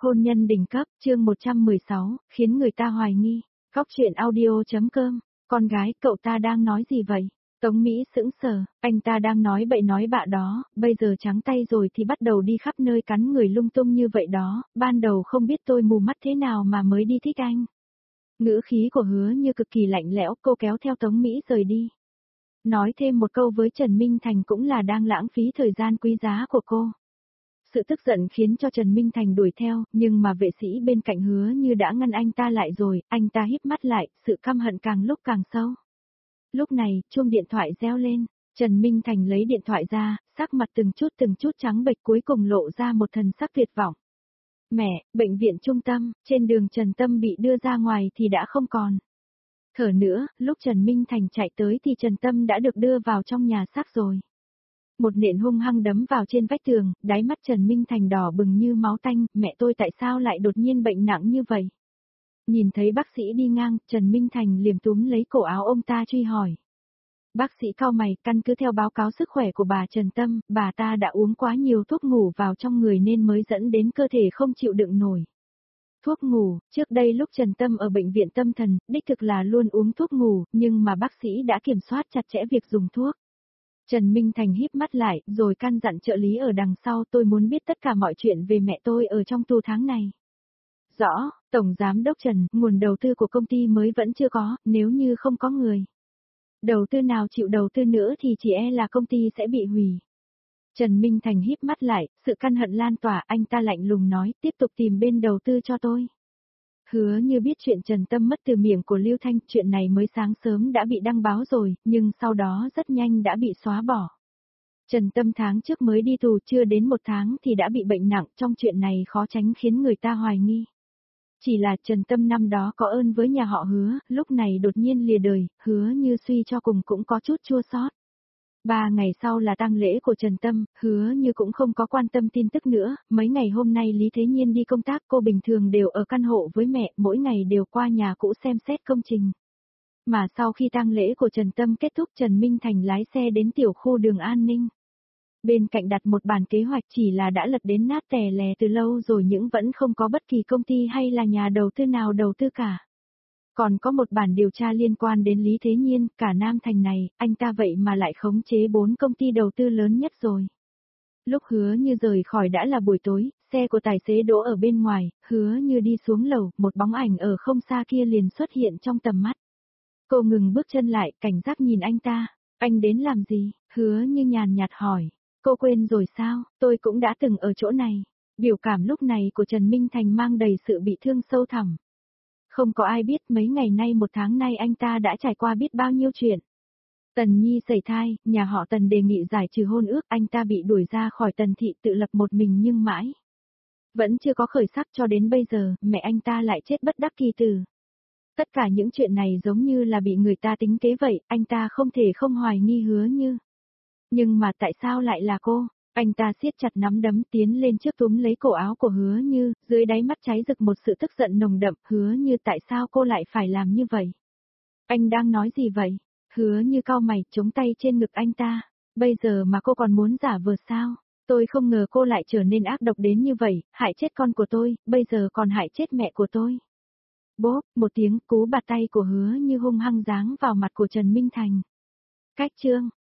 Hôn nhân đỉnh cấp, chương 116, khiến người ta hoài nghi. Góc truyện audio.com, con gái, cậu ta đang nói gì vậy? Tống Mỹ sững sờ, anh ta đang nói bậy nói bạ đó, bây giờ trắng tay rồi thì bắt đầu đi khắp nơi cắn người lung tung như vậy đó, ban đầu không biết tôi mù mắt thế nào mà mới đi thích anh. Ngữ khí của Hứa Như cực kỳ lạnh lẽo, cô kéo theo Tống Mỹ rời đi. Nói thêm một câu với Trần Minh Thành cũng là đang lãng phí thời gian quý giá của cô. Sự tức giận khiến cho Trần Minh Thành đuổi theo, nhưng mà vệ sĩ bên cạnh Hứa Như đã ngăn anh ta lại rồi, anh ta híp mắt lại, sự căm hận càng lúc càng sâu. Lúc này, chuông điện thoại reo lên, Trần Minh Thành lấy điện thoại ra, sắc mặt từng chút trắng bệch cuối cùng lộ ra một thần sắc tuyệt vọng. Mẹ, bệnh viện trung tâm, trên đường Trần Tâm bị đưa ra ngoài thì đã không còn. Thở nữa, lúc Trần Minh Thành chạy tới thì Trần Tâm đã được đưa vào trong nhà xác rồi. Một nện hung hăng đấm vào trên vách tường, đáy mắt Trần Minh Thành đỏ bừng như máu tanh, mẹ tôi tại sao lại đột nhiên bệnh nặng như vậy? Nhìn thấy bác sĩ đi ngang, Trần Minh Thành liềm túm lấy cổ áo ông ta truy hỏi. Bác sĩ cau mày, căn cứ theo báo cáo sức khỏe của bà Trần Tâm, bà ta đã uống quá nhiều thuốc ngủ vào trong người nên mới dẫn đến cơ thể không chịu đựng nổi. Thuốc ngủ, trước đây lúc Trần Tâm ở bệnh viện tâm thần, đích thực là luôn uống thuốc ngủ, nhưng mà bác sĩ đã kiểm soát chặt chẽ việc dùng thuốc. Trần Minh Thành híp mắt lại, rồi căn dặn trợ lý ở đằng sau, tôi muốn biết tất cả mọi chuyện về mẹ tôi ở trong tù tháng này. Rõ, Tổng Giám đốc Trần, nguồn đầu tư của công ty mới vẫn chưa có, nếu như không có người đầu tư nào chịu đầu tư nữa thì chỉ e là công ty sẽ bị hủy. Trần Minh Thành híp mắt lại, sự căm hận lan tỏa, anh ta lạnh lùng nói, tiếp tục tìm bên đầu tư cho tôi. Hứa Như biết chuyện Trần Tâm mất từ miệng của Lưu Thanh, chuyện này mới sáng sớm đã bị đăng báo rồi, nhưng sau đó rất nhanh đã bị xóa bỏ. Trần Tâm tháng trước mới đi tù, chưa đến 1 tháng thì đã bị bệnh nặng, trong chuyện này khó tránh khiến người ta hoài nghi. Chỉ là Trần Tâm năm đó có ơn với nhà họ Hứa, lúc này đột nhiên lìa đời, Hứa Như suy cho cùng cũng có chút chua xót. 3 ngày sau là tang lễ của Trần Tâm, Hứa Như cũng không có quan tâm tin tức nữa, mấy ngày hôm nay Lý Thế Nhiên đi công tác, cô bình thường đều ở căn hộ với mẹ, mỗi ngày đều qua nhà cũ xem xét công trình. Mà sau khi tang lễ của Trần Tâm kết thúc, Trần Minh Thành lái xe đến tiểu khu đường An Ninh. Bên cạnh đặt một bản kế hoạch, chỉ là đã lật đến nát tè lè từ lâu rồi nhưng vẫn không có bất kỳ công ty hay là nhà đầu tư nào đầu tư cả. Còn có một bản điều tra liên quan đến Lý Thế Nhiên, cả Nam Thành này, anh ta vậy mà lại khống chế 4 công ty đầu tư lớn nhất rồi. Lúc Hứa Như rời khỏi đã là buổi tối, xe của tài xế đỗ ở bên ngoài, Hứa Như đi xuống lầu, một bóng ảnh ở không xa kia liền xuất hiện trong tầm mắt. Cô ngừng bước chân lại, cảnh giác nhìn anh ta, anh đến làm gì? Hứa Như nhàn nhạt hỏi, cô quên rồi sao, tôi cũng đã từng ở chỗ này. Biểu cảm lúc này của Trần Minh Thành mang đầy sự bị thương sâu thẳm. Không có ai biết mấy ngày nay 1 tháng nay anh ta đã trải qua biết bao nhiêu chuyện. Tần Nhi sẩy thai, nhà họ Tần đề nghị giải trừ hôn ước, anh ta bị đuổi ra khỏi Tần thị tự lập một mình nhưng mãi vẫn chưa có khởi sắc, cho đến bây giờ, mẹ anh ta lại chết bất đắc kỳ tử. Tất cả những chuyện này giống như là bị người ta tính kế vậy, anh ta không thể không hoài nghi Hứa Như. Nhưng mà tại sao lại là cô? Anh ta siết chặt nắm đấm tiến lên trước túm lấy cổ áo của Hứa Như, dưới đáy mắt cháy rực một sự tức giận nồng đậm, Hứa Như tại sao cô lại phải làm như vậy? Anh đang nói gì vậy? Hứa Như cau mày, chống tay trên ngực anh ta, bây giờ mà cô còn muốn giả vờ sao? Tôi không ngờ cô lại trở nên ác độc đến như vậy, hại chết con của tôi, bây giờ còn hại chết mẹ của tôi. Bốp, một tiếng, cú bạt tay của Hứa Như hung hăng giáng vào mặt của Trần Minh Thành. Cách chương